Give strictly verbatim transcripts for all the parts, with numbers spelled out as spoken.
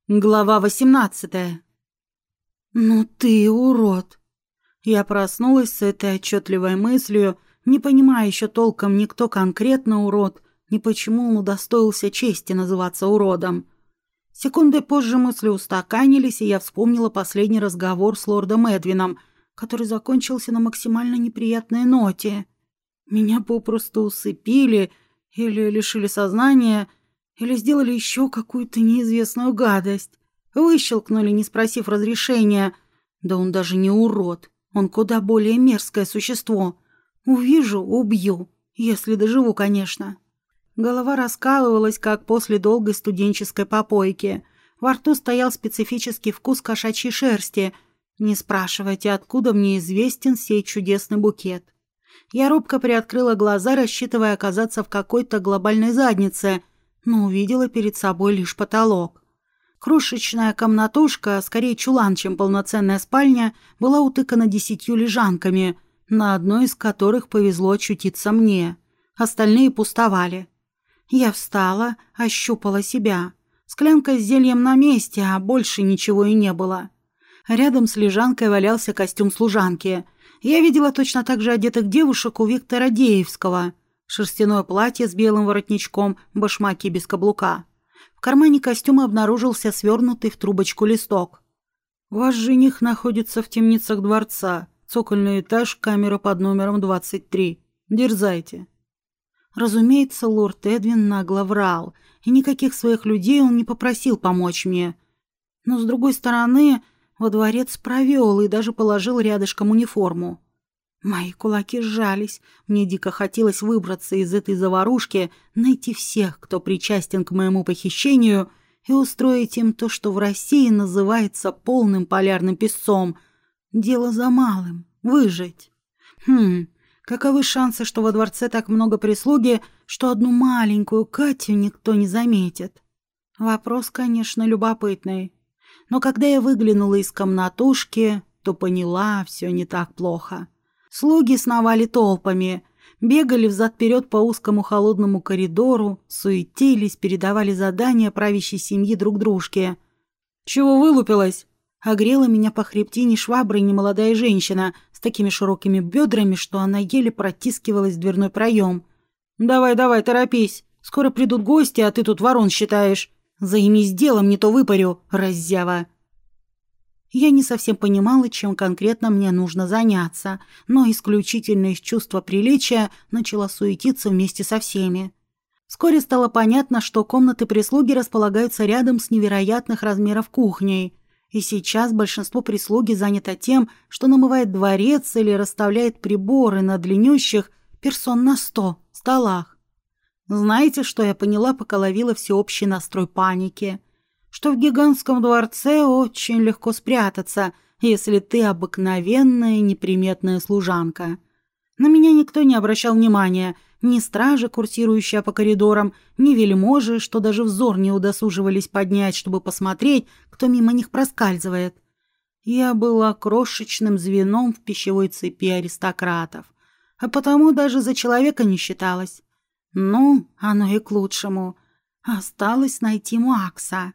Глава восемнадцатая. «Ну ты урод!» Я проснулась с этой отчетливой мыслью, не понимая еще толком ни кто конкретно урод, ни почему он удостоился чести называться уродом. Секунды позже мысли устаканились, и я вспомнила последний разговор с лордом Эдвином, который закончился на максимально неприятной ноте. Меня попросту усыпили или лишили сознания, или сделали еще какую-то неизвестную гадость. Выщелкнули, не спросив разрешения. Да он даже не урод. Он куда более мерзкое существо. Увижу — убью. Если доживу, конечно. Голова раскалывалась, как после долгой студенческой попойки. Во рту стоял специфический вкус кошачьей шерсти. Не спрашивайте, откуда мне известен сей чудесный букет. Я робко приоткрыла глаза, рассчитывая оказаться в какой-то глобальной заднице, но увидела перед собой лишь потолок. Крошечная комнатушка, скорее чулан, чем полноценная спальня, была утыкана десятью лежанками, на одной из которых повезло очутиться мне. Остальные пустовали. Я встала, ощупала себя. Склянка с зельем на месте, а больше ничего и не было. Рядом с лежанкой валялся костюм служанки. Я видела точно так же одетых девушек у Виктора Деевского. Шерстяное платье с белым воротничком, башмаки без каблука. В кармане костюма обнаружился свернутый в трубочку листок. «Ваш жених находится в темницах дворца. Цокольный этаж, камера под номером двадцать три. Дерзайте». Разумеется, лорд Эдвин нагло врал, и никаких своих людей он не попросил помочь мне. Но, с другой стороны, во дворец провел и даже положил рядышком униформу. Мои кулаки сжались, мне дико хотелось выбраться из этой заварушки, найти всех, кто причастен к моему похищению, и устроить им то, что в России называется полным полярным песцом. Дело за малым — выжить. Хм, каковы шансы, что во дворце так много прислуги, что одну маленькую Катю никто не заметит? Вопрос, конечно, любопытный. Но когда я выглянула из комнатушки, то поняла, все не так плохо. Слуги сновали толпами, бегали взад-вперед по узкому холодному коридору, суетились, передавали задания правящей семьи друг дружке. «Чего вылупилась?» — огрела меня по хребтине шваброй немолодая женщина с такими широкими бедрами, что она еле протискивалась в дверной проем. «Давай, давай, торопись. Скоро придут гости, а ты тут ворон считаешь. Займись делом, не то выпарю, раззява». Я не совсем понимала, чем конкретно мне нужно заняться, но исключительно из чувства приличия начала суетиться вместе со всеми. Вскоре стало понятно, что комнаты прислуги располагаются рядом с невероятных размеров кухней, и сейчас большинство прислуги занято тем, что намывает дворец или расставляет приборы на длиннющих персон на сто столах. Знаете, что я поняла, пока ловила всеобщий настрой паники? Что в гигантском дворце очень легко спрятаться, если ты обыкновенная неприметная служанка. На меня никто не обращал внимания, ни стражи, курсирующие по коридорам, ни вельможи, что даже взор не удосуживались поднять, чтобы посмотреть, кто мимо них проскальзывает. Я была крошечным звеном в пищевой цепи аристократов, а потому даже за человека не считалась. Ну, оно и к лучшему. Осталось найти Макса.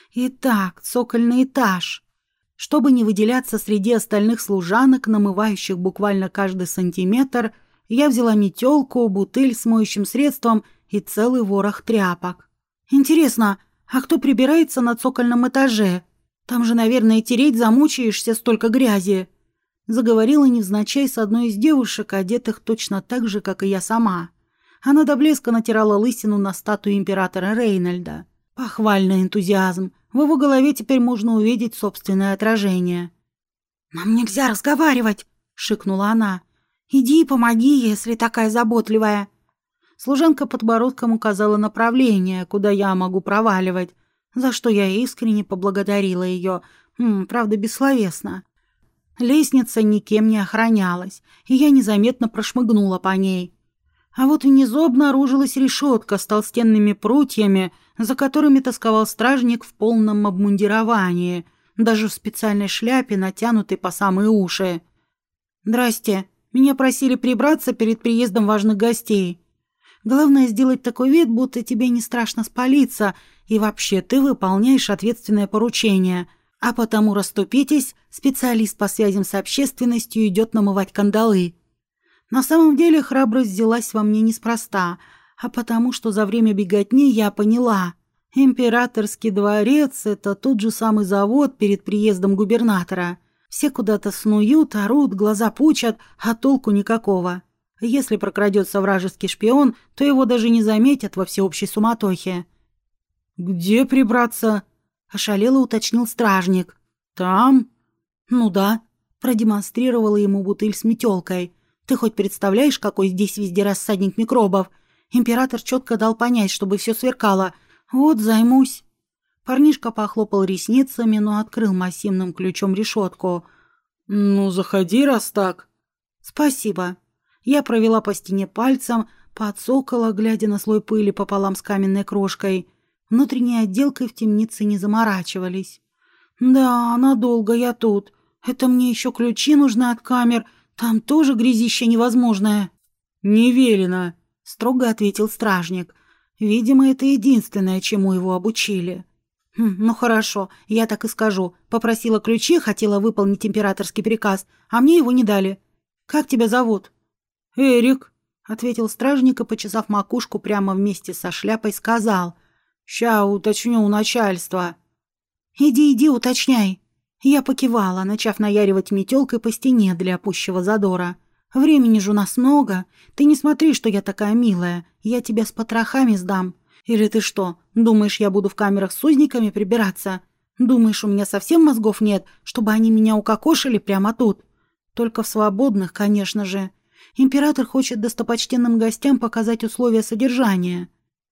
Итак, цокольный этаж. Чтобы не выделяться среди остальных служанок, намывающих буквально каждый сантиметр, я взяла метелку, бутыль с моющим средством и целый ворох тряпок. Интересно, а кто прибирается на цокольном этаже? Там же, наверное, тереть замучаешься, столько грязи. Заговорила невзначай с одной из девушек, одетых точно так же, как и я сама. Она до блеска натирала лысину на статую императора Рейнольда. Похвальный энтузиазм. В его голове теперь можно увидеть собственное отражение. «Нам нельзя разговаривать!» — шикнула она. «Иди и помоги, если такая заботливая». Служанка подбородком указала направление, куда я могу проваливать, за что я искренне поблагодарила ее, м, правда, бессловесно. Лестница никем не охранялась, и я незаметно прошмыгнула по ней. А вот внизу обнаружилась решетка с толстенными прутьями, за которыми тосковал стражник в полном обмундировании, даже в специальной шляпе, натянутой по самые уши. «Здрасте, меня просили прибраться перед приездом важных гостей. Главное сделать такой вид, будто тебе не страшно спалиться, И вообще, ты выполняешь ответственное поручение. А потому расступитесь, специалист по связям с общественностью идет намывать кандалы. На самом деле храбрость взялась во мне неспроста, а потому что за время беготни я поняла. Императорский дворец – это тот же самый завод перед приездом губернатора. Все куда-то снуют, орут, глаза пучат, а толку никакого. Если прокрадется вражеский шпион, то его даже не заметят во всеобщей суматохе. «Где прибраться?» – ошалело уточнил стражник. «Там?» «Ну да», – продемонстрировала ему бутыль с метелкой. «Ты хоть представляешь, какой здесь везде рассадник микробов? Император четко дал понять, чтобы все сверкало. Вот займусь». Парнишка похлопал ресницами, но открыл массивным ключом решетку. «Ну, заходи, раз так». «Спасибо». Я провела по стене пальцем, подсокола, глядя на слой пыли пополам с каменной крошкой. Внутренней отделкой в темнице не заморачивались. «Да, надолго я тут. Это мне еще ключи нужны от камер. Там тоже грязище невозможное». «Не велено», — строго ответил стражник. Видимо, это единственное, чему его обучили. Хм, «Ну хорошо, я так и скажу. Попросила ключи, хотела выполнить императорский приказ, а мне его не дали. Как тебя зовут?» «Эрик», — ответил стражник и, почесав макушку прямо вместе со шляпой, сказал. «Ща уточню у начальства». «Иди, иди, уточняй». Я покивала, начав наяривать метелкой по стене для пущего задора. «Времени же у нас много. Ты не смотри, что я такая милая. Я тебя с потрохами сдам. Или ты что, думаешь, я буду в камерах с узниками прибираться? Думаешь, у меня совсем мозгов нет, чтобы они меня укокошили прямо тут? Только в свободных, конечно же. Император хочет достопочтенным гостям показать условия содержания».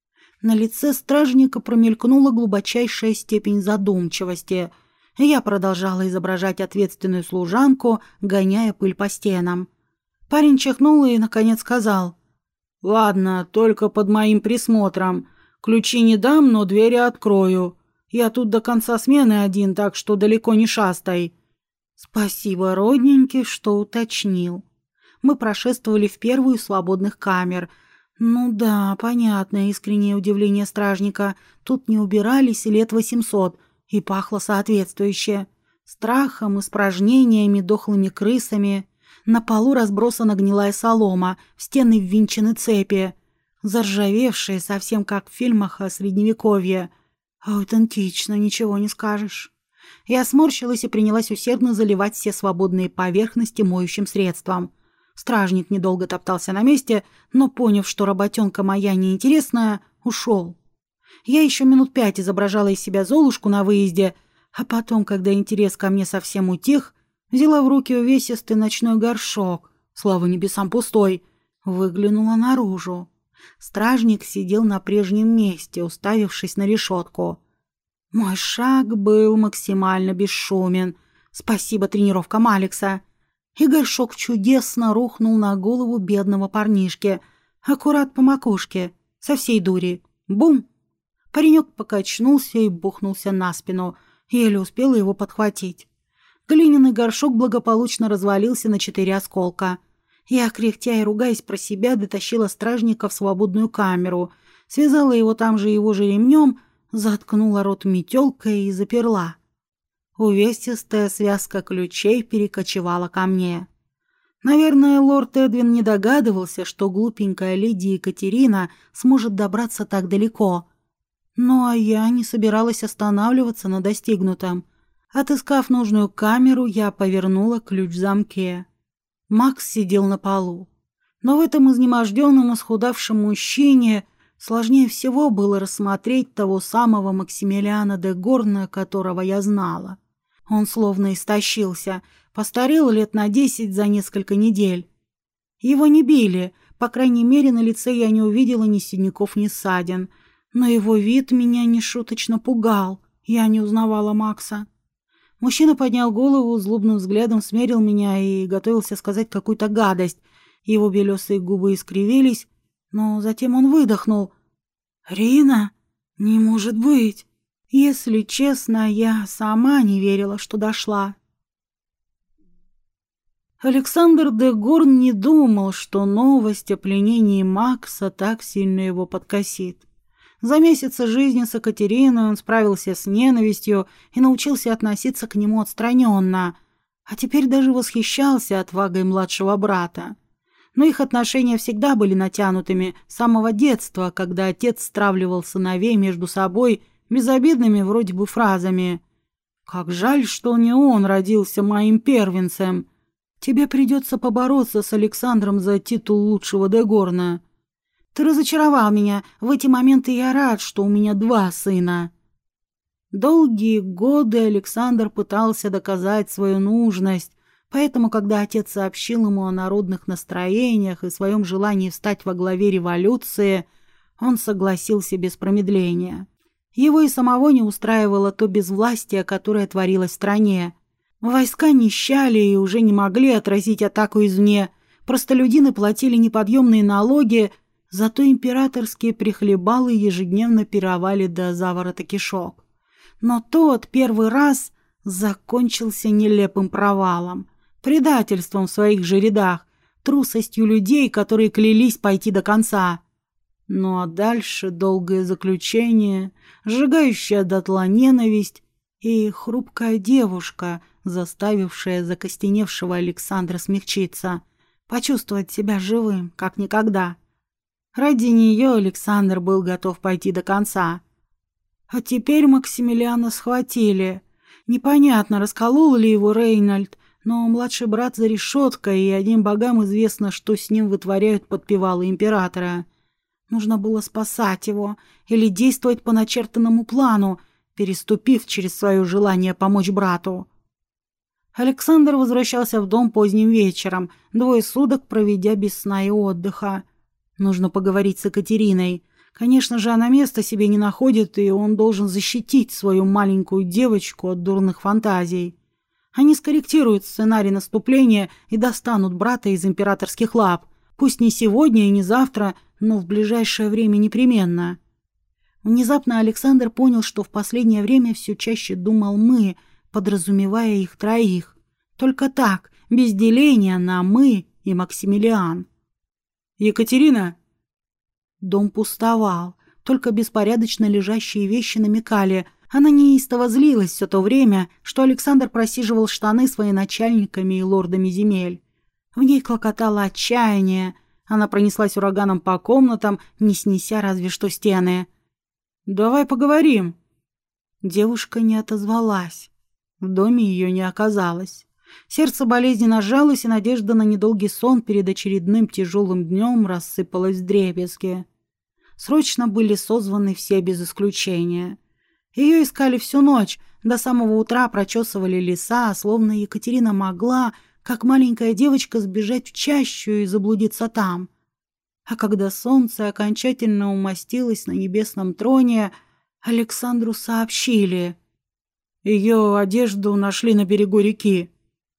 На лице стражника промелькнула глубочайшая степень задумчивости. Я продолжала изображать ответственную служанку, гоняя пыль по стенам. Парень чихнул и, наконец, сказал. «Ладно, только под моим присмотром. Ключи не дам, но двери открою. Я тут до конца смены один, так что далеко не шастай». «Спасибо, родненький, что уточнил». Мы прошествовали в первую из свободных камер. Ну да, понятно, искреннее удивление стражника. Тут не убирались лет восемьсот, и пахло соответствующе. Страхом, испражнениями, дохлыми крысами. На полу разбросана гнилая солома, в стены ввинчены цепи. Заржавевшие, совсем как в фильмах о Средневековье. Аутентично, ничего не скажешь. Я сморщилась и принялась усердно заливать все свободные поверхности моющим средством. Стражник недолго топтался на месте, но, поняв, что работенка моя неинтересная, ушел. Я еще минут пять изображала из себя Золушку на выезде, а потом, когда интерес ко мне совсем утих, взяла в руки увесистый ночной горшок, слава небесам пустой, выглянула наружу. Стражник сидел на прежнем месте, уставившись на решетку. Мой шаг был максимально бесшумен. Спасибо тренировкам Алекса. И горшок чудесно рухнул на голову бедного парнишки. Аккурат по макушке. Со всей дури. Бум! Паренек покачнулся и бухнулся на спину. Еле успела его подхватить. Глиняный горшок благополучно развалился на четыре осколка. Я, кряхтя и ругаясь про себя, дотащила стражника в свободную камеру, связала его там же его же ремнем, заткнула рот метелкой и заперла. Увесистая связка ключей перекочевала ко мне. Наверное, лорд Эдвин не догадывался, что глупенькая леди Екатерина сможет добраться так далеко. Ну, а я не собиралась останавливаться на достигнутом. Отыскав нужную камеру, я повернула ключ в замке. Макс сидел на полу. Но в этом изнеможденном, исхудавшем мужчине сложнее всего было рассмотреть того самого Максимилиана де Горна, которого я знала. Он словно истощился, постарел лет на десять за несколько недель. Его не били, по крайней мере, на лице я не увидела ни синяков, ни ссадин. Но его вид меня нешуточно пугал, я не узнавала Макса. Мужчина поднял голову, злобным взглядом смерил меня и готовился сказать какую-то гадость. Его белесые губы искривились, но затем он выдохнул. «Рина? Не может быть!» Если честно, я сама не верила, что дошла. Александр де Горн не думал, что новость о пленении Макса так сильно его подкосит. За месяцы жизни с Екатериной он справился с ненавистью и научился относиться к нему отстраненно, а теперь даже восхищался отвагой младшего брата. Но их отношения всегда были натянутыми с самого детства, когда отец стравливал сыновей между собой безобидными вроде бы фразами: «Как жаль, что не он родился моим первенцем. Тебе придется побороться с Александром за титул лучшего Дегорна. Ты разочаровал меня. В эти моменты я рад, что у меня два сына». Долгие годы Александр пытался доказать свою нужность, поэтому, когда отец сообщил ему о народных настроениях и своем желании встать во главе революции, он согласился без промедления. Его и самого не устраивало то безвластие, которое творилось в стране. Войска нищали и уже не могли отразить атаку извне. Простолюдины платили неподъемные налоги, зато императорские прихлебалы ежедневно пировали до заворота кишок. Но тот первый раз закончился нелепым провалом, предательством в своих же рядах, трусостью людей, которые клялись пойти до конца. Ну а дальше долгое заключение, сжигающая дотла ненависть и хрупкая девушка, заставившая закостеневшего Александра смягчиться, почувствовать себя живым, как никогда. Ради нее Александр был готов пойти до конца. А теперь Максимилиана схватили. Непонятно, расколол ли его Рейнольд, но младший брат за решеткой, и одним богам известно, что с ним вытворяют подпевалы императора. Нужно было спасать его или действовать по начертанному плану, переступив через свое желание помочь брату. Александр возвращался в дом поздним вечером, двое суток проведя без сна и отдыха. Нужно поговорить с Екатериной. Конечно же, она места себе не находит, и он должен защитить свою маленькую девочку от дурных фантазий. Они скорректируют сценарий наступления и достанут брата из императорских лап. Пусть не сегодня и не завтра, но в ближайшее время непременно. Внезапно Александр понял, что в последнее время все чаще думал «мы», подразумевая их троих. Только так, без деления на «мы» и Максимилиан. «Екатерина!» Дом пустовал, только беспорядочно лежащие вещи намекали. Она неистово злилась все то время, что Александр просиживал штаны с военачальниками и лордами земель. В ней клокотало отчаяние. Она пронеслась ураганом по комнатам, не снеся разве что стены. «Давай поговорим». Девушка не отозвалась. В доме ее не оказалось. Сердце болезненно сжалось, и надежда на недолгий сон перед очередным тяжелым днем рассыпалась вдребезги. Срочно были созваны все без исключения. Ее искали всю ночь, до самого утра прочесывали леса, словно Екатерина могла, как маленькая девочка, сбежать в чащу и заблудиться там. А когда солнце окончательно умостилось на небесном троне, Александру сообщили: ее одежду нашли на берегу реки.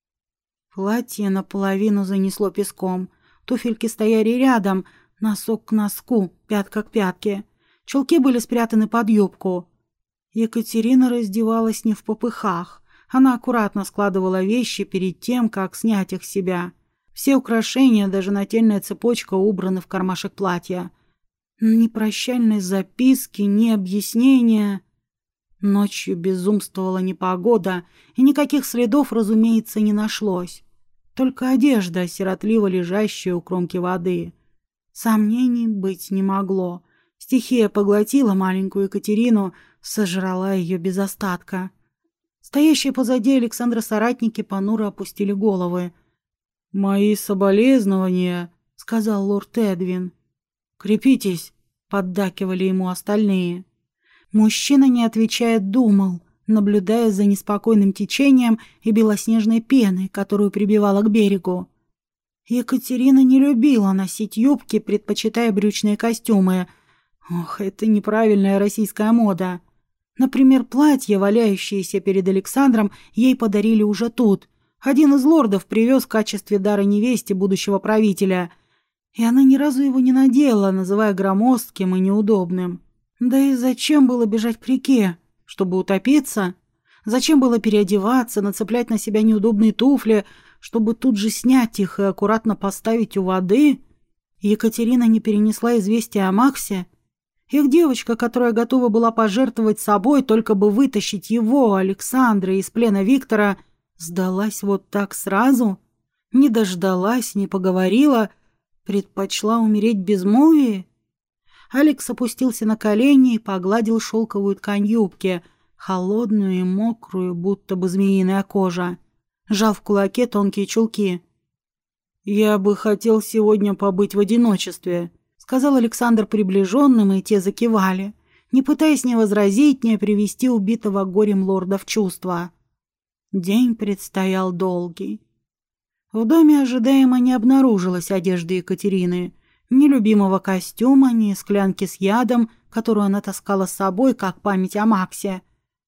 Платье наполовину занесло песком. Туфельки стояли рядом, носок к носку, пятка к пятке. Чулки были спрятаны под юбку. Екатерина раздевалась не в попыхах. Она аккуратно складывала вещи перед тем, как снять их с себя. Все украшения, даже нательная цепочка, убраны в кармашек платья. Ни прощальной записки, ни объяснения. Ночью безумствовала непогода, и никаких следов, разумеется, не нашлось. Только одежда, сиротливо лежащая у кромки воды. Сомнений быть не могло. Стихия поглотила маленькую Екатерину, сожрала ее без остатка. Стоящие позади Александра соратники понуро опустили головы. «Мои соболезнования», — сказал лорд Эдвин. «Крепитесь», — поддакивали ему остальные. Мужчина, не отвечая, думал, наблюдая за неспокойным течением и белоснежной пеной, которую прибивала к берегу. Екатерина не любила носить юбки, предпочитая брючные костюмы. Ох, это неправильная российская мода. Например, платье, валяющееся перед Александром, ей подарили уже тут. Один из лордов привез в качестве дара невесте будущего правителя, и она ни разу его не надела, называя громоздким и неудобным. Да и зачем было бежать к реке? Чтобы утопиться? Зачем было переодеваться, нацеплять на себя неудобные туфли, чтобы тут же снять их и аккуратно поставить у воды? Екатерина не перенесла известия о Максе? Их девочка, которая готова была пожертвовать собой, только бы вытащить его, Александра, из плена Виктора, сдалась вот так сразу? Не дождалась, не поговорила, предпочла умереть в безмолвии? Алекс опустился на колени и погладил шелковую ткань юбки, холодную и мокрую, будто бы змеиная кожа. Сжал в кулаке тонкие чулки. «Я бы хотел сегодня побыть в одиночестве», — сказал Александр приближенным, и те закивали, не пытаясь ни возразить, ни привести убитого горем лорда в чувство. День предстоял долгий. В доме ожидаемо не обнаружилось одежды Екатерины, ни любимого костюма, ни склянки с ядом, которую она таскала с собой, как память о Максе.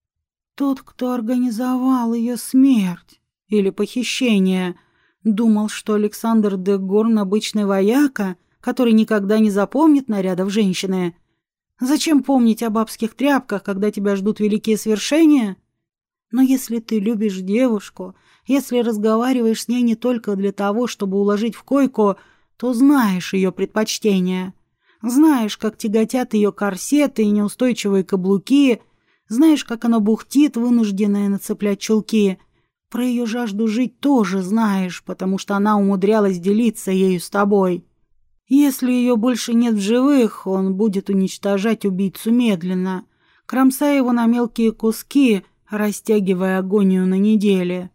Тот, кто организовал ее смерть или похищение, думал, что Александр де Горн обычный вояка, который никогда не запомнит нарядов женщины. Зачем помнить о бабских тряпках, когда тебя ждут великие свершения? Но если ты любишь девушку, если разговариваешь с ней не только для того, чтобы уложить в койку, то знаешь ее предпочтения. Знаешь, как тяготят ее корсеты и неустойчивые каблуки, знаешь, как она бухтит, вынужденная нацеплять чулки. Про ее жажду жить тоже знаешь, потому что она умудрялась делиться ею с тобой. Если ее больше нет в живых, он будет уничтожать убийцу медленно, кромсая его на мелкие куски, растягивая агонию на недели.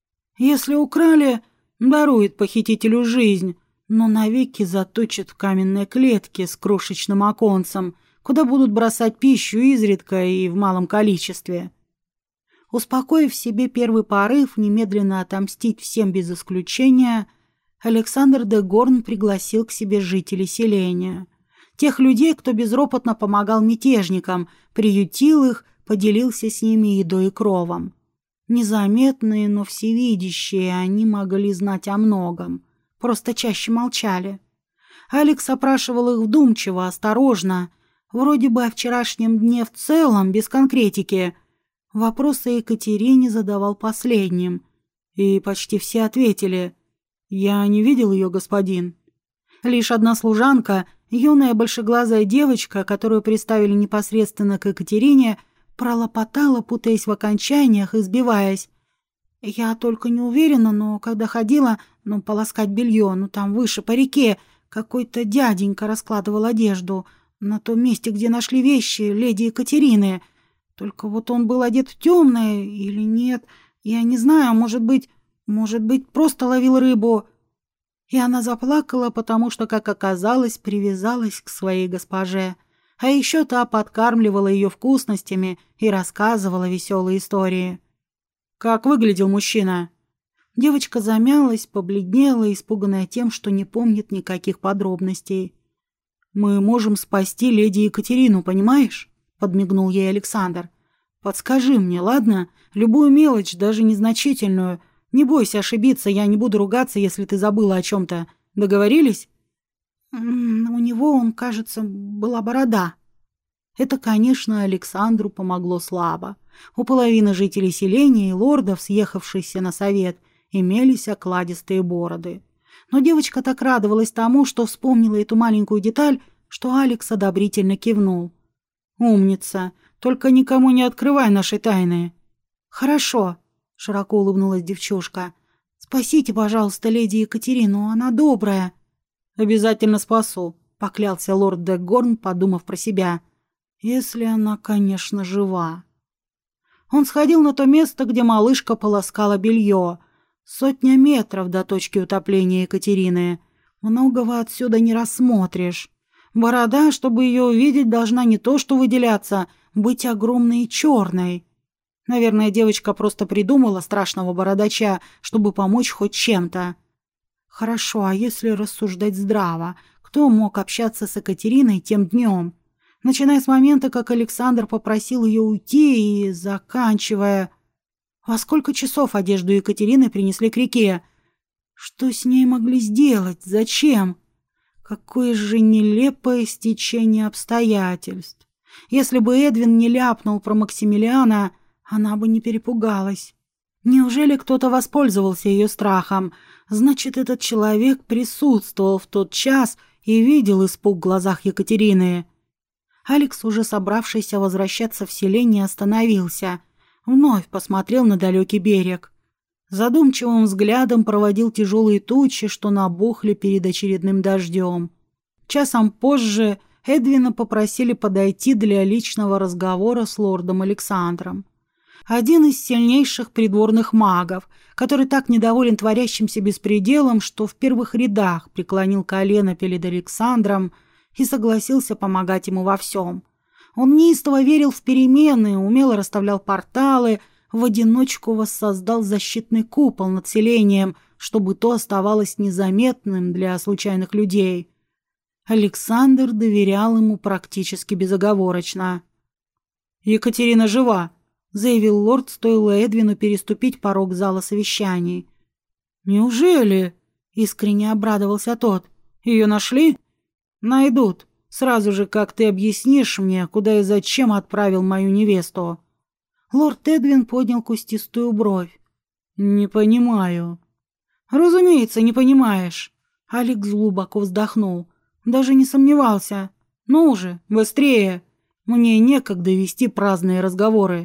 Если украли, дарует похитителю жизнь, но навеки заточит в каменной клетке с крошечным оконцем, куда будут бросать пищу изредка и в малом количестве. Успокоив в себе первый порыв немедленно отомстить всем без исключения, Александр де Горн пригласил к себе жителей селения. Тех людей, кто безропотно помогал мятежникам, приютил их, поделился с ними едой и кровом. Незаметные, но всевидящие, они могли знать о многом, просто чаще молчали. Алекс опрашивал их вдумчиво, осторожно, вроде бы о вчерашнем дне в целом, без конкретики. Вопросы Екатерине задавал последним, и почти все ответили: «Я не видел ее, господин». Лишь одна служанка, юная большеглазая девочка, которую представили непосредственно к Екатерине, пролопотала, путаясь в окончаниях и сбиваясь. «Я только не уверена, но когда ходила, ну, полоскать белье, ну, там выше, по реке, какой-то дяденька раскладывал одежду на том месте, где нашли вещи леди Екатерины. Только вот он был одет в темное или нет, я не знаю, может быть, может быть, просто ловил рыбу». И она заплакала, потому что, как оказалось, привязалась к своей госпоже. А еще та подкармливала ее вкусностями и рассказывала веселые истории. «Как выглядел мужчина?» Девочка замялась, побледнела, испуганная тем, что не помнит никаких подробностей. «Мы можем спасти леди Екатерину, понимаешь?» — подмигнул ей Александр. «Подскажи мне, ладно? Любую мелочь, даже незначительную. Не бойся ошибиться, я не буду ругаться, если ты забыла о чем-то. Договорились?» «У него, он, кажется, была борода». Это, конечно, Александру помогло слабо. У половины жителей селения и лордов, съехавшихся на совет, имелись окладистые бороды. Но девочка так радовалась тому, что вспомнила эту маленькую деталь, что Алекс одобрительно кивнул. «Умница! Только никому не открывай наши тайны». «Хорошо», — широко улыбнулась девчушка. «Спасите, пожалуйста, леди Екатерину, она добрая». «Обязательно спасу», — поклялся лорд де Горн, подумав про себя. «Если она, конечно, жива». Он сходил на то место, где малышка полоскала белье. Сотня метров до точки утопления Екатерины. Многого отсюда не рассмотришь. Борода, чтобы ее увидеть, должна не то что выделяться, быть огромной и черной. Наверное, девочка просто придумала страшного бородача, чтобы помочь хоть чем-то. Хорошо, а если рассуждать здраво, кто мог общаться с Екатериной тем днем? Начиная с момента, как Александр попросил ее уйти, и заканчивая... Во сколько часов одежду Екатерины принесли к реке? Что с ней могли сделать? Зачем? Какое же нелепое стечение обстоятельств. Если бы Эдвин не ляпнул про Максимилиана, она бы не перепугалась. Неужели кто-то воспользовался ее страхом? Значит, этот человек присутствовал в тот час и видел испуг в глазах Екатерины. Алекс, уже собравшийся возвращаться в селение, остановился. Вновь посмотрел на далекий берег. Задумчивым взглядом проводил тяжелые тучи, что набухли перед очередным дождем. Часом позже Эдвина попросили подойти для личного разговора с лордом Александром. Один из сильнейших придворных магов, который так недоволен творящимся беспределом, что в первых рядах преклонил колено перед Александром и согласился помогать ему во всем. Он неистово верил в перемены, умело расставлял порталы, в одиночку воссоздал защитный купол над селением, чтобы то оставалось незаметным для случайных людей. Александр доверял ему практически безоговорочно. «Екатерина жива», — заявил лорд, стоило Эдвину переступить порог зала совещаний. «Неужели?» — искренне обрадовался тот. «Ее нашли?» «Найдут. Сразу же, как ты объяснишь мне, куда и зачем отправил мою невесту». Лорд Эдвин поднял кустистую бровь. «Не понимаю». «Разумеется, не понимаешь». Алекс глубоко вздохнул. Даже не сомневался. «Ну же, быстрее. Мне некогда вести праздные разговоры».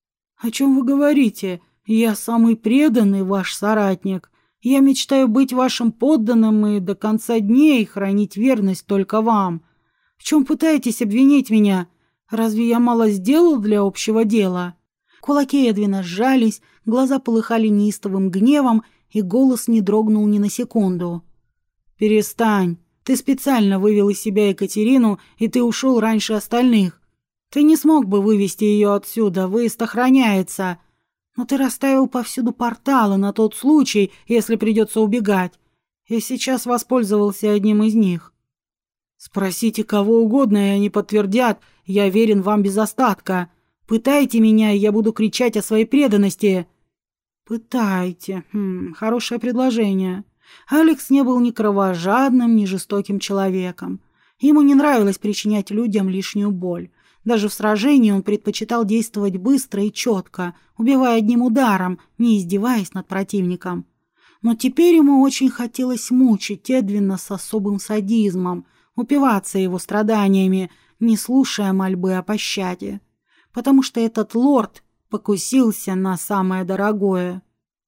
«О чем вы говорите? Я самый преданный ваш соратник. Я мечтаю быть вашим подданным и до конца дней хранить верность только вам. В чем пытаетесь обвинить меня? Разве я мало сделал для общего дела?» Кулаки Эдвина сжались, глаза полыхали неистовым гневом, и голос не дрогнул ни на секунду. «Перестань. Ты специально вывел из себя Екатерину, и ты ушел раньше остальных. Ты не смог бы вывести ее отсюда, выезд охраняется. Но ты расставил повсюду порталы на тот случай, если придется убегать, и сейчас воспользовался одним из них. Спросите кого угодно, и они подтвердят, я верен вам без остатка. Пытайте меня, и я буду кричать о своей преданности». «Пытайте. Хм, хорошее предложение». Алекс не был ни кровожадным, ни жестоким человеком. Ему не нравилось причинять людям лишнюю боль. Даже в сражении он предпочитал действовать быстро и четко, убивая одним ударом, не издеваясь над противником. Но теперь ему очень хотелось мучить Эдвина с особым садизмом, упиваться его страданиями, не слушая мольбы о пощаде. Потому что этот лорд покусился на самое дорогое.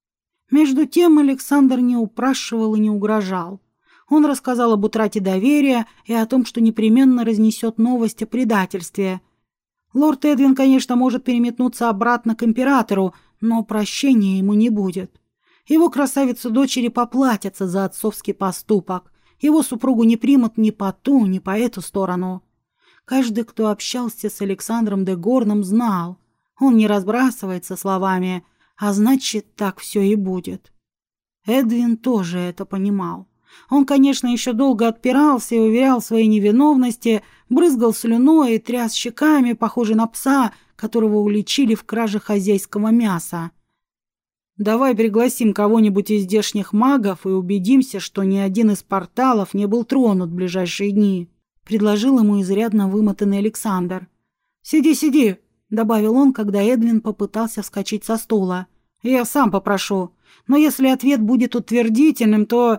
Между тем Александр не упрашивал и не угрожал. Он рассказал об утрате доверия и о том, что непременно разнесет новость о предательстве. Лорд Эдвин, конечно, может переметнуться обратно к императору, но прощения ему не будет. Его красавицу-дочери поплатятся за отцовский поступок. Его супругу не примут ни по ту, ни по эту сторону. Каждый, кто общался с Александром де Горном, знал. Он не разбрасывается словами, а значит, так все и будет. Эдвин тоже это понимал. Он, конечно, еще долго отпирался и уверял в своей невиновности, брызгал слюной и тряс щеками, похожий на пса, которого уличили в краже хозяйского мяса. «Давай пригласим кого-нибудь из здешних магов и убедимся, что ни один из порталов не был тронут в ближайшие дни», — предложил ему изрядно вымотанный Александр. «Сиди, сиди», — добавил он, когда Эдвин попытался вскочить со стула. «Я сам попрошу. Но если ответ будет утвердительным, то...»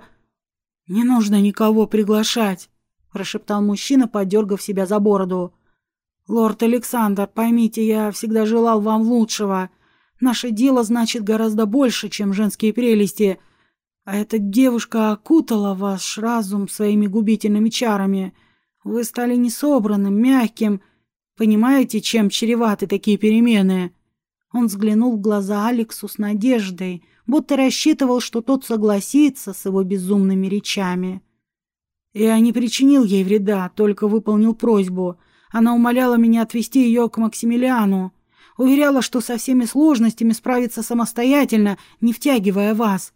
«Не нужно никого приглашать», — прошептал мужчина, подергав себя за бороду. «Лорд Александр, поймите, я всегда желал вам лучшего. Наше дело значит гораздо больше, чем женские прелести. А эта девушка окутала ваш разум своими губительными чарами. Вы стали несобранным, мягким. Понимаете, чем чреваты такие перемены?» Он взглянул в глаза Алексу с надеждой, будто рассчитывал, что тот согласится с его безумными речами. «Я не причинил ей вреда, только выполнил просьбу. Она умоляла меня отвезти ее к Максимилиану. Уверяла, что со всеми сложностями справится самостоятельно, не втягивая вас.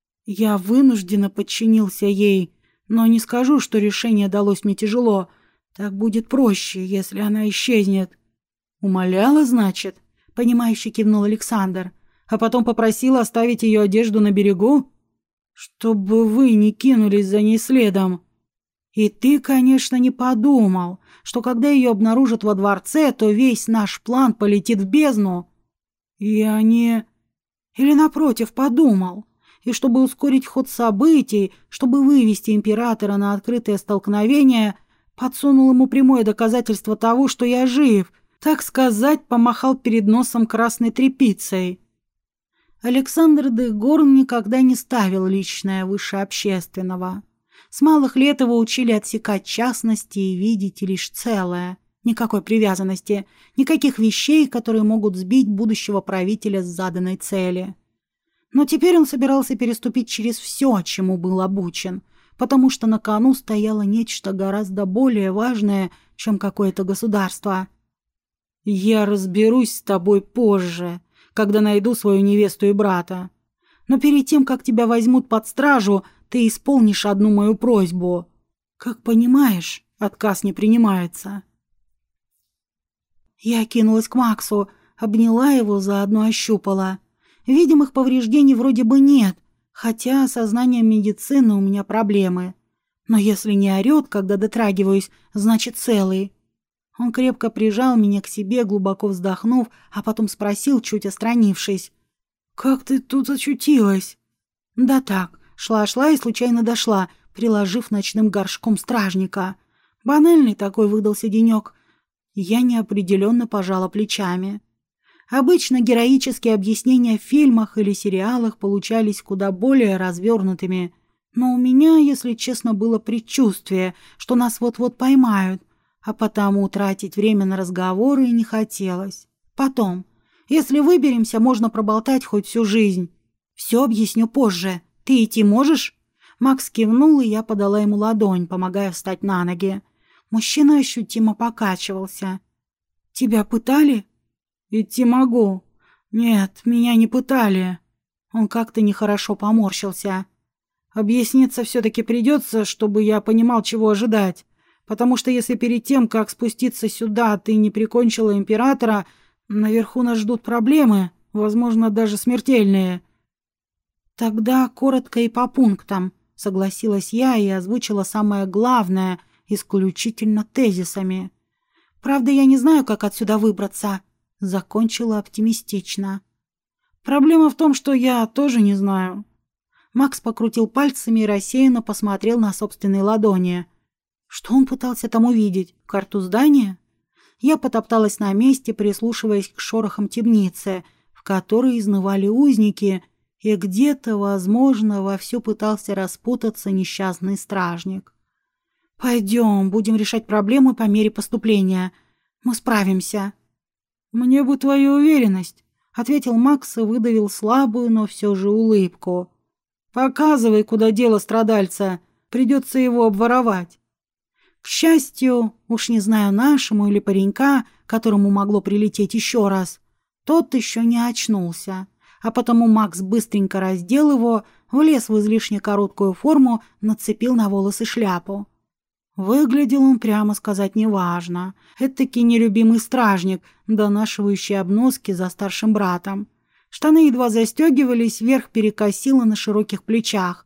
Я вынужденно подчинился ей, но не скажу, что решение далось мне тяжело. Так будет проще, если она исчезнет». «Умоляла, значит?» — понимающе кивнул Александр. «А потом попросила оставить ее одежду на берегу? Чтобы вы не кинулись за ней следом. И ты, конечно, не подумал, что когда ее обнаружат во дворце, то весь наш план полетит в бездну?» «Я не...» «Или, напротив, подумал. И чтобы ускорить ход событий, чтобы вывести императора на открытое столкновение, Подсунул ему прямое доказательство того, что я жив. Так сказать, помахал перед носом красной тряпицей. Александр де Горн никогда не ставил личное выше общественного. С малых лет его учили отсекать частности и видеть лишь целое. Никакой привязанности, никаких вещей, которые могут сбить будущего правителя с заданной цели. Но теперь он собирался переступить через все, чему был обучен, потому что на кону стояло нечто гораздо более важное, чем какое-то государство. «Я разберусь с тобой позже, когда найду свою невесту и брата. Но перед тем, как тебя возьмут под стражу, ты исполнишь одну мою просьбу. Как понимаешь, отказ не принимается». Я кинулась к Максу, обняла его, заодно ощупала. Видимых повреждений вроде бы нет, хотя с сознанием медицины у меня проблемы. Но если не орёт, когда дотрагиваюсь, значит целый. Он крепко прижал меня к себе, глубоко вздохнув, а потом спросил, чуть отстранившись: «Как ты тут очутилась?» «Да так, шла-шла и случайно дошла, приложив ночным горшком стражника. Банальный такой выдался денек». Я неопределенно пожала плечами. Обычно героические объяснения в фильмах или сериалах получались куда более развернутыми, но у меня, если честно, было предчувствие, что нас вот-вот поймают, а потому тратить время на разговоры не хотелось. Потом, если выберемся, можно проболтать хоть всю жизнь. Все объясню позже. Ты идти можешь?» Макс кивнул, и я подала ему ладонь, помогая встать на ноги. Мужчина ощутимо покачивался. «Тебя пытали?» «Идти могу». «Нет, меня не пытали». Он как-то нехорошо поморщился. «Объясниться все-таки придется, чтобы я понимал, чего ожидать. Потому что если перед тем, как спуститься сюда, ты не прикончила императора, наверху нас ждут проблемы, возможно, даже смертельные». «Тогда коротко и по пунктам», — согласилась я и озвучила самое главное, исключительно тезисами. «Правда, я не знаю, как отсюда выбраться», — закончила оптимистично. «Проблема в том, что я тоже не знаю». Макс покрутил пальцами и рассеянно посмотрел на собственные ладони. Что он пытался там увидеть? Карту здания? Я потопталась на месте, прислушиваясь к шорохам темницы, в которой изнывали узники, и где-то, возможно, вовсю пытался распутаться несчастный стражник. «Пойдем, будем решать проблемы по мере поступления. Мы справимся». «Мне бы твою уверенность», — ответил Макс и выдавил слабую, но все же улыбку. «Показывай, куда дело страдальца. Придется его обворовать». К счастью, уж не знаю, нашему или паренька, которому могло прилететь еще раз, тот еще не очнулся, а потому Макс быстренько раздел его, влез в излишне короткую форму, нацепил на волосы шляпу. Выглядел он, прямо сказать, неважно. Этакий нелюбимый стражник, донашивающий обноски за старшим братом. Штаны едва застегивались, вверх перекосило на широких плечах.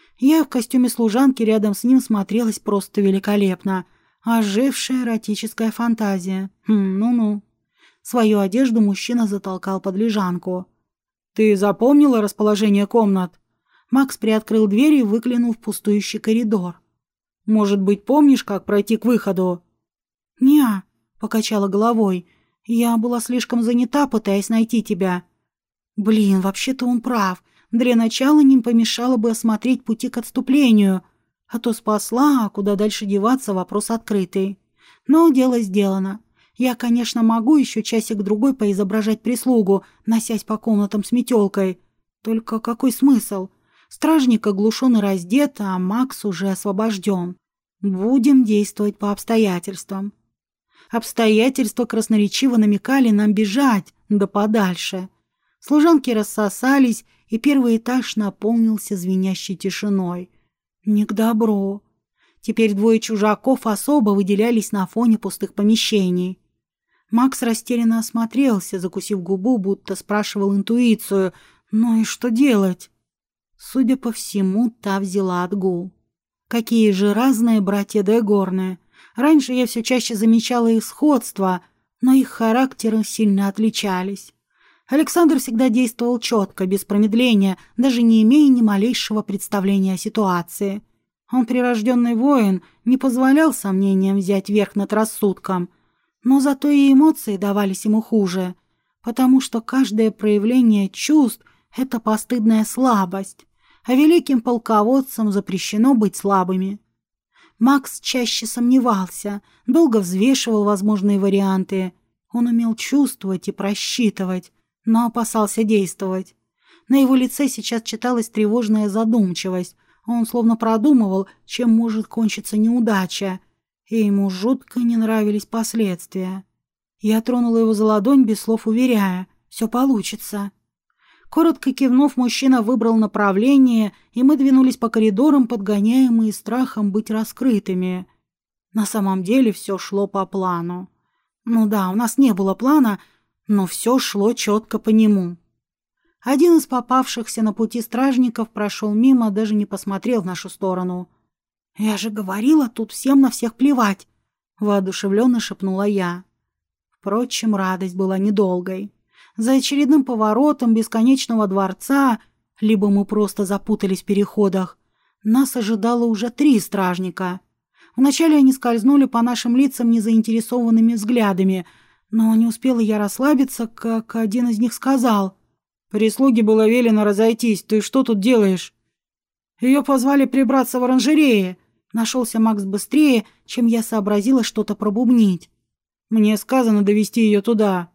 Я в костюме служанки рядом с ним смотрелась просто великолепно. Ожившая эротическая фантазия. Хм, ну-ну. Свою одежду мужчина затолкал под лежанку. «Ты запомнила расположение комнат?» Макс приоткрыл дверь и выглянул в пустующий коридор. «Может быть, помнишь, как пройти к выходу?» «Не-а», покачала головой. «Я была слишком занята, пытаясь найти тебя». «Блин, вообще-то он прав. Для начала не помешало бы осмотреть пути к отступлению. А то спасла, а куда дальше деваться, вопрос открытый. Но дело сделано. Я, конечно, могу еще часик-другой поизображать прислугу, носясь по комнатам с метелкой. Только какой смысл? Стражник оглушен и раздет, а Макс уже освобожден. Будем действовать по обстоятельствам». Обстоятельства красноречиво намекали нам бежать, да подальше. Служанки рассосались, и первый этаж наполнился звенящей тишиной. Не к добру. Теперь двое чужаков особо выделялись на фоне пустых помещений. Макс растерянно осмотрелся, закусив губу, будто спрашивал интуицию. Ну и что делать? Судя по всему, та взяла отгул. Какие же разные братья де Горны. Раньше я все чаще замечала их сходство, но их характеры сильно отличались. Александр всегда действовал четко, без промедления, даже не имея ни малейшего представления о ситуации. Он прирожденный воин, не позволял сомнениям взять верх над рассудком. Но зато и эмоции давались ему хуже, потому что каждое проявление чувств — это постыдная слабость, а великим полководцам запрещено быть слабыми. Макс чаще сомневался, долго взвешивал возможные варианты. Он умел чувствовать и просчитывать, но опасался действовать. На его лице сейчас читалась тревожная задумчивость. Он словно продумывал, чем может кончиться неудача, и ему жутко не нравились последствия. Я тронула его за ладонь, без слов уверяя: «Все получится». Коротко кивнув, мужчина выбрал направление, и мы двинулись по коридорам, подгоняемые страхом быть раскрытыми. На самом деле все шло по плану. Ну да, у нас не было плана, но все шло четко по нему. Один из попавшихся на пути стражников прошел мимо, даже не посмотрел в нашу сторону. «Я же говорила, тут всем на всех плевать», — воодушевленно шепнула я. Впрочем, радость была недолгой. За очередным поворотом бесконечного дворца, либо мы просто запутались в переходах, нас ожидало уже три стражника. Вначале они скользнули по нашим лицам незаинтересованными взглядами, но не успела я расслабиться, как один из них сказал: «Прислуге было велено разойтись, ты что тут делаешь?» «Ее позвали прибраться в оранжерее», — нашелся Макс быстрее, чем я сообразила что-то пробубнить. «Мне сказано довести ее туда».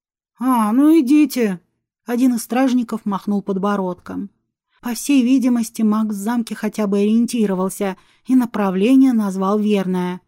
«А, ну идите!» Один из стражников махнул подбородком. По всей видимости, Макс в замке хотя бы ориентировался и направление назвал верное.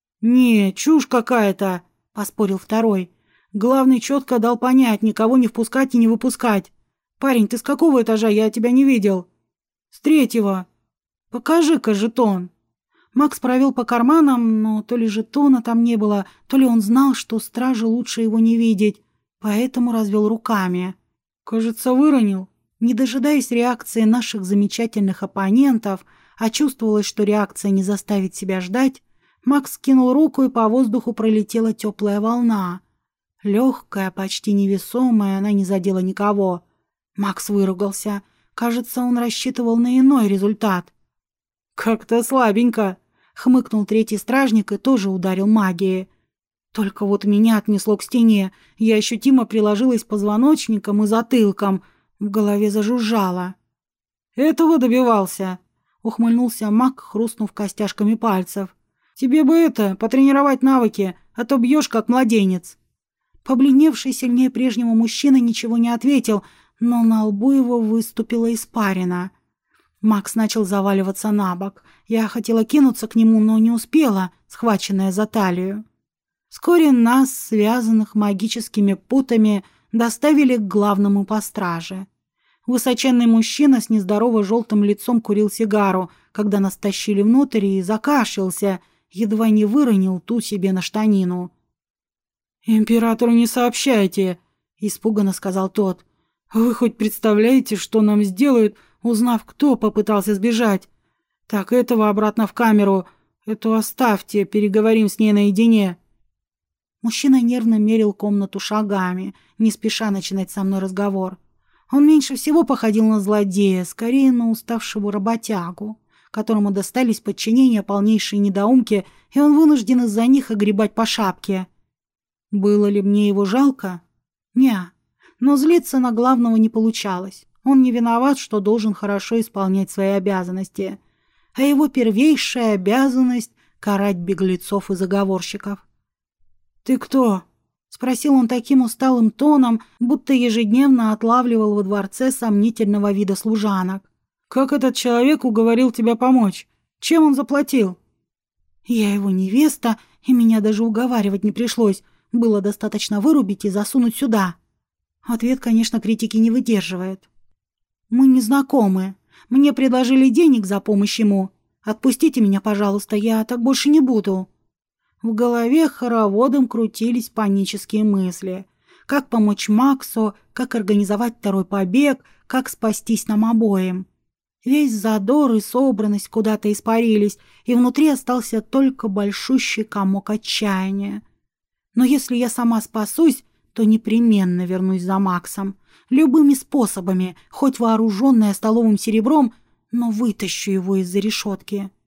«Не, чушь какая-то!» — поспорил второй. «Главный четко дал понять, никого не впускать и не выпускать. Парень, ты с какого этажа? Я тебя не видел». «С третьего». «Покажи-ка жетон». Макс провел по карманам, но то ли жетона там не было, то ли он знал, что стражи лучше его не видеть, поэтому развел руками. «Кажется, выронил». Не дожидаясь реакции наших замечательных оппонентов, а чувствовалось, что реакция не заставит себя ждать, Макс скинул руку, и по воздуху пролетела теплая волна. Легкая, почти невесомая, она не задела никого. Макс выругался. Кажется, он рассчитывал на иной результат. «Как-то слабенько», — хмыкнул третий стражник и тоже ударил магией. Только вот меня отнесло к стене. Я ощутимо приложилась позвоночником и затылком. В голове зажужжало. «Этого добивался», — ухмыльнулся маг, хрустнув костяшками пальцев. «Тебе бы это, потренировать навыки, а то бьешь, как младенец». Побледневший сильнее прежнего мужчина ничего не ответил, но на лбу его выступила испарина. Макс начал заваливаться на бок. Я хотела кинуться к нему, но не успела, схваченная за талию. Вскоре нас, связанных магическими путами, доставили к главному по страже. Высоченный мужчина с нездорово желтым лицом курил сигару, когда нас тащили внутрь, и закашлялся, едва не выронил ту себе на штанину. «Императору не сообщайте», — испуганно сказал тот. «Вы хоть представляете, что нам сделают, узнав, кто попытался сбежать? Так, этого обратно в камеру. Эту оставьте, переговорим с ней наедине». Мужчина нервно мерил комнату шагами, не спеша начинать со мной разговор. Он меньше всего походил на злодея, скорее на уставшего работягу, которому достались подчинения полнейшие недоумки, и он вынужден из-за них огребать по шапке. Было ли мне его жалко? Неа. Но злиться на главного не получалось. Он не виноват, что должен хорошо исполнять свои обязанности. А его первейшая обязанность — карать беглецов и заговорщиков. «Ты кто?» — спросил он таким усталым тоном, будто ежедневно отлавливал во дворце сомнительного вида служанок. «Как этот человек уговорил тебя помочь? Чем он заплатил?» «Я его невеста, и меня даже уговаривать не пришлось. Было достаточно вырубить и засунуть сюда». Ответ, конечно, критики не выдерживает. «Мы не знакомы. Мне предложили денег за помощь ему. Отпустите меня, пожалуйста, я так больше не буду». В голове хороводом крутились панические мысли. Как помочь Максу, как организовать второй побег, как спастись нам обоим. Весь задор и собранность куда-то испарились, и внутри остался только большущий комок отчаяния. Но если я сама спасусь, то непременно вернусь за Максом. Любыми способами, хоть вооруженная столовым серебром, но вытащу его из-за решетки.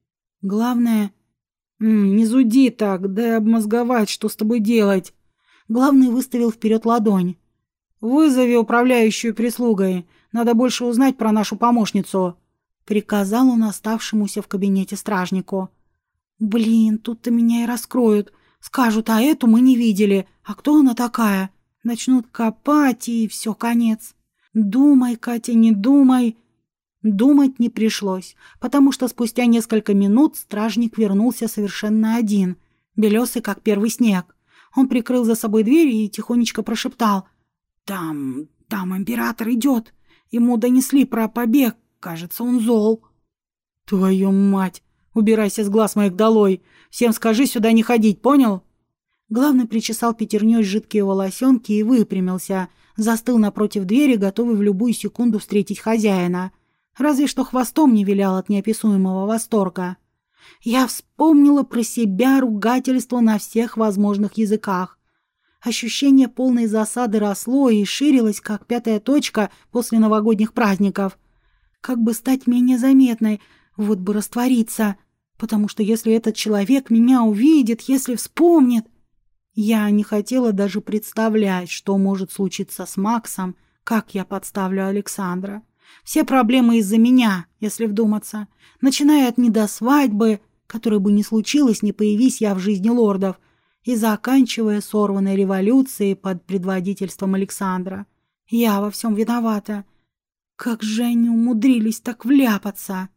Главное... М, не зуди так, дай обмозговать, что с тобой делать. Главный выставил вперед ладонь. Вызови управляющую прислугой. Надо больше узнать про нашу помощницу. Приказал он оставшемуся в кабинете стражнику. Блин, тут-то меня и раскроют. Скажут, а эту мы не видели. А кто она такая? Начнут копать, и все, конец. Думай, Катя, не думай. Думать не пришлось, потому что спустя несколько минут стражник вернулся совершенно один, белесый, как первый снег. Он прикрыл за собой дверь и тихонечко прошептал. «Там, там император идет. Ему донесли про побег. Кажется, он зол». «Твою мать! Убирайся с глаз моих долой! Всем скажи сюда не ходить, понял?» Главный причесал пятерней жидкие волосенки и выпрямился, застыл напротив двери, готовый в любую секунду встретить хозяина. Разве что хвостом не вилял от неописуемого восторга. Я вспомнила про себя ругательство на всех возможных языках. Ощущение полной засады росло и ширилось, как пятая точка после новогодних праздников. Как бы стать менее заметной, вот бы раствориться, потому что если этот человек меня увидит, если вспомнит... Я не хотела даже представлять, что может случиться с Максом, как я подставлю Александра. Все проблемы из-за меня, если вдуматься, начиная от недосвадьбы, которой бы не случилось, не появись я в жизни лордов, и заканчивая сорванной революцией под предводительством Александра. Я во всем виновата. Как же они умудрились так вляпаться?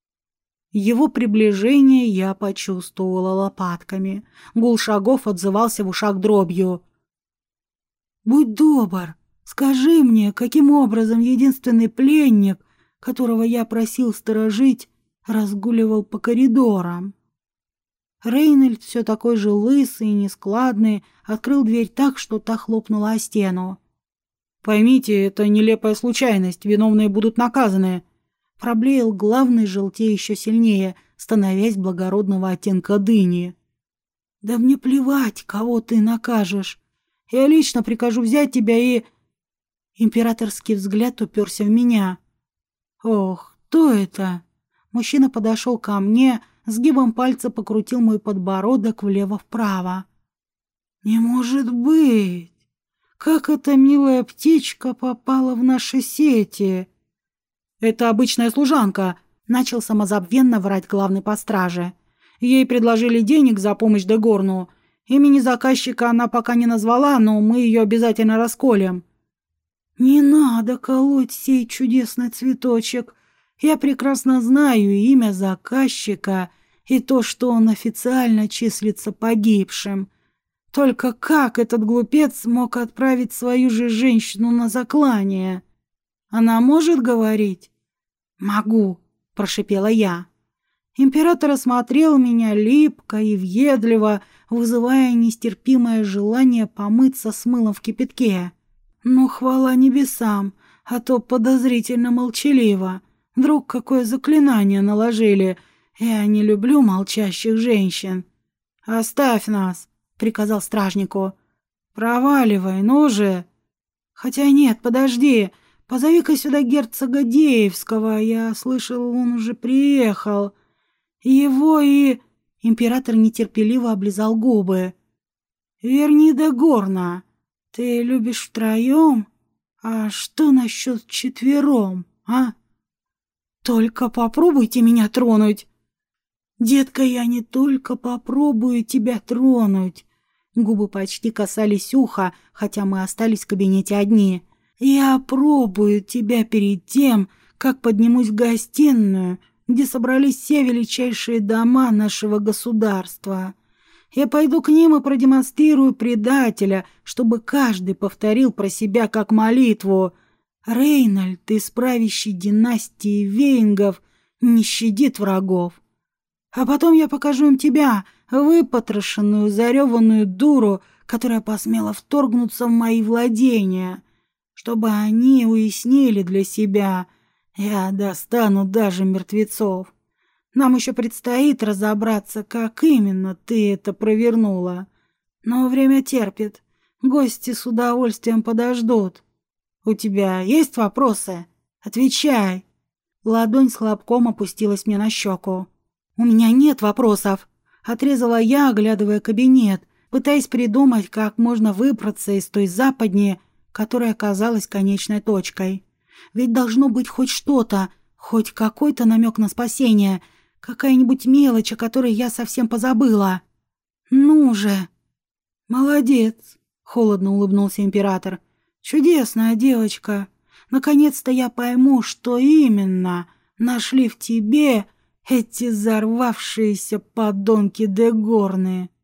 Его приближение я почувствовала лопатками. Гул шагов отзывался в ушах дробью. «Будь добр, скажи мне, каким образом единственный пленник, которого я просил сторожить, разгуливал по коридорам?» Рейнольд, все такой же лысый и нескладный, открыл дверь так, что та хлопнула о стену. «Поймите, это нелепая случайность, виновные будут наказаны», — проблеял главный, желтея еще сильнее, становясь благородного оттенка дыни. «Да мне плевать, кого ты накажешь. Я лично прикажу взять тебя и...» Императорский взгляд уперся в меня. «Ох, кто это?» Мужчина подошел ко мне, сгибом пальца покрутил мой подбородок влево-вправо. «Не может быть! Как эта милая птичка попала в наши сети?» «Это обычная служанка», — начал самозабвенно врать главный по страже. «Ей предложили денег за помощь Дегорну. Имени заказчика она пока не назвала, но мы ее обязательно расколем». «Не надо колоть сей чудесный цветочек. Я прекрасно знаю имя заказчика и то, что он официально числится погибшим. Только как этот глупец мог отправить свою же женщину на заклание? Она может говорить?» «Могу», — прошипела я. Император осмотрел меня липко и въедливо, вызывая нестерпимое желание помыться с мылом в кипятке. Ну, хвала небесам, а то подозрительно молчаливо. Вдруг какое заклинание наложили. Я не люблю молчащих женщин. «Оставь нас», — приказал стражнику. «Проваливай, ну же». «Хотя нет, подожди. Позови-ка сюда герцога Деевского. Я слышал, он уже приехал. Его и...» Император нетерпеливо облизал губы. «Верни Дегорна. Ты любишь втроем? А что насчет четвером, а? Только попробуйте меня тронуть». «Детка, я не только попробую тебя тронуть». Губы почти касались уха, хотя мы остались в кабинете одни. «Я пробую тебя перед тем, как поднимусь в гостиную, где собрались все величайшие дома нашего государства. Я пойду к ним и продемонстрирую предателя, чтобы каждый повторил про себя как молитву. Рейнольд из правящей династии Вейнгов не щадит врагов. А потом я покажу им тебя, выпотрошенную, зареванную дуру, которая посмела вторгнуться в мои владения. Чтобы они уяснили для себя, я достану даже мертвецов. Нам еще предстоит разобраться, как именно ты это провернула. Но время терпит. Гости с удовольствием подождут. У тебя есть вопросы? Отвечай». Ладонь с хлопком опустилась мне на щеку. «У меня нет вопросов», — отрезала я, оглядывая кабинет, пытаясь придумать, как можно выбраться из той западни, которая оказалась конечной точкой. Ведь должно быть хоть что-то, хоть какой-то намек на спасение, какая-нибудь мелочь, о которой я совсем позабыла. «Ну же!» «Молодец!» — холодно улыбнулся император. «Чудесная девочка! Наконец-то я пойму, что именно нашли в тебе эти взорвавшиеся подонки Дегорны!»